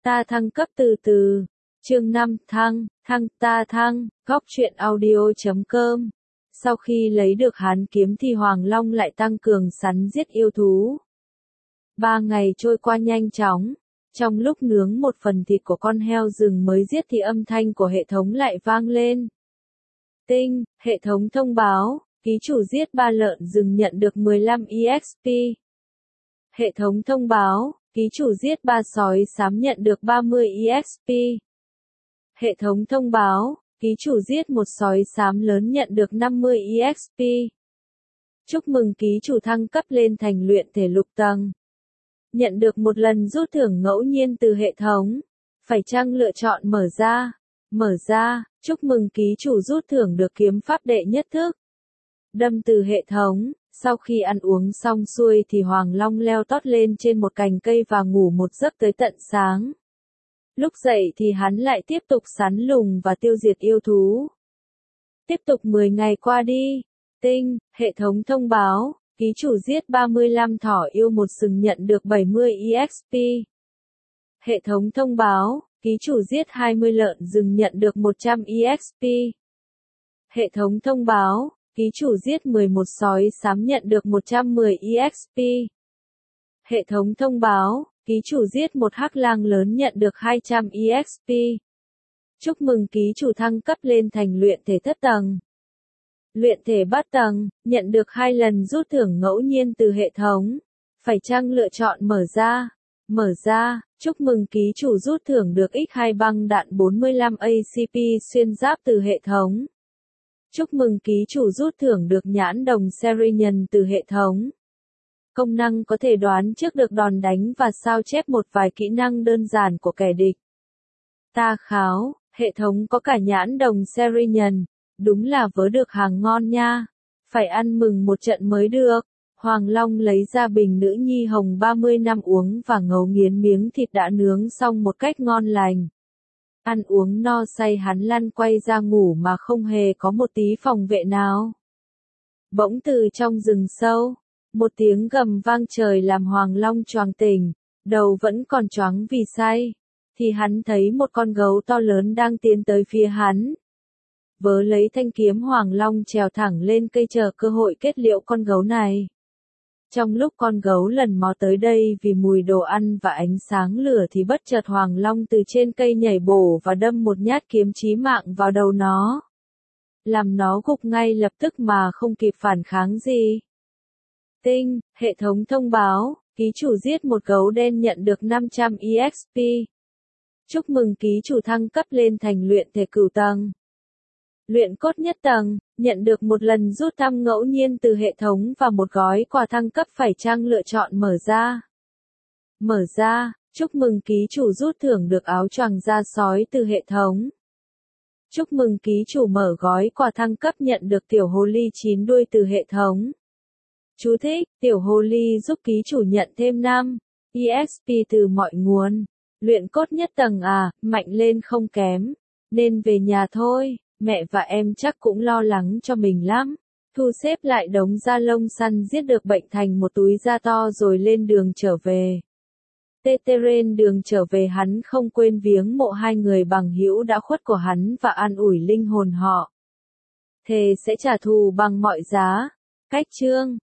Ta thăng cấp từ từ. Chương 5 ta thăng, góc truyện audio.com. Sau khi lấy được hán kiếm thì Hoàng Long lại tăng cường săn giết yêu thú. 3 ngày trôi qua nhanh chóng. Trong lúc nướng một phần thịt của con heo rừng mới giết thì âm thanh của hệ thống lại vang lên. Tinh, hệ thống thông báo, ký chủ giết 3 lợn rừng nhận được 15 EXP. Hệ thống thông báo, ký chủ giết 3 sói xám nhận được 30 EXP. Hệ thống thông báo, ký chủ giết 1 sói xám lớn nhận được 50 EXP. Chúc mừng ký chủ thăng cấp lên thành luyện thể lục tầng. Nhận được một lần rút thưởng ngẫu nhiên từ hệ thống. Phải chăng lựa chọn mở ra? Mở ra, chúc mừng ký chủ rút thưởng được kiếm pháp đệ nhất thức. Đâm từ hệ thống. Sau khi ăn uống xong xuôi thì Hoàng Long leo tót lên trên một cành cây và ngủ một giấc tới tận sáng. Lúc dậy thì hắn lại tiếp tục săn lùng và tiêu diệt yêu thú. Tiếp tục 10 ngày qua đi. Tinh, hệ thống thông báo, ký chủ giết 35 thỏ yêu một sừng nhận được 70 EXP. Hệ thống thông báo, ký chủ giết 20 lợn rừng nhận được 100 EXP. Hệ thống thông báo, ký chủ giết 11 sói xám nhận được 110 EXP. Hệ thống thông báo, ký chủ giết một hắc lang lớn nhận được 200 EXP. Chúc mừng ký chủ thăng cấp lên thành luyện thể thất tầng. Luyện thể bát tầng, nhận được 2 lần rút thưởng ngẫu nhiên từ hệ thống. Phải chăng lựa chọn mở ra? Mở ra, chúc mừng ký chủ rút thưởng được X2 băng đạn 45 ACP xuyên giáp từ hệ thống. Chúc mừng ký chủ rút thưởng được nhãn đồng Serian từ hệ thống. Công năng có thể đoán trước được đòn đánh và sao chép một vài kỹ năng đơn giản của kẻ địch. Ta kháo, hệ thống có cả nhãn đồng Serian, đúng là vớ được hàng ngon nha. Phải ăn mừng một trận mới được. Hoàng Long lấy ra bình nữ nhi hồng 30 năm uống và ngấu nghiến miếng thịt đã nướng xong một cách ngon lành. Ăn uống no say hắn lăn quay ra ngủ mà không hề có một tí phòng vệ nào. Bỗng từ trong rừng sâu, một tiếng gầm vang trời làm Hoàng Long choàng tỉnh, đầu vẫn còn choáng vì say, thì hắn thấy một con gấu to lớn đang tiến tới phía hắn. Vớ lấy thanh kiếm Hoàng Long trèo thẳng lên cây chờ cơ hội kết liễu con gấu này. Trong lúc con gấu lần mò tới đây vì mùi đồ ăn và ánh sáng lửa thì bất chợt Hoàng Long từ trên cây nhảy bổ và đâm một nhát kiếm chí mạng vào đầu nó. Làm nó gục ngay lập tức mà không kịp phản kháng gì. Tinh, hệ thống thông báo, ký chủ giết một gấu đen nhận được 500 EXP. Chúc mừng ký chủ thăng cấp lên thành luyện thể cửu tầng. Luyện cốt nhất tầng, nhận được một lần rút thăm ngẫu nhiên từ hệ thống và một gói quà thăng cấp phải chăng lựa chọn mở ra. Mở ra, chúc mừng ký chủ rút thưởng được áo choàng da sói từ hệ thống. Chúc mừng ký chủ mở gói quà thăng cấp nhận được tiểu hồ ly 9 đuôi từ hệ thống. Chú thích, tiểu hồ ly giúp ký chủ nhận thêm 5 EXP từ mọi nguồn. Luyện cốt nhất tầng à, mạnh lên không kém. Nên về nhà thôi. Mẹ và em chắc cũng lo lắng cho mình lắm. Thu xếp lại đống da lông săn giết được bệnh thành một túi da to rồi lên đường trở về. Trên đường trở về hắn không quên viếng mộ 2 người bằng hữu đã khuất của hắn và an ủi linh hồn họ. Thề sẽ trả thù bằng mọi giá. Cách chương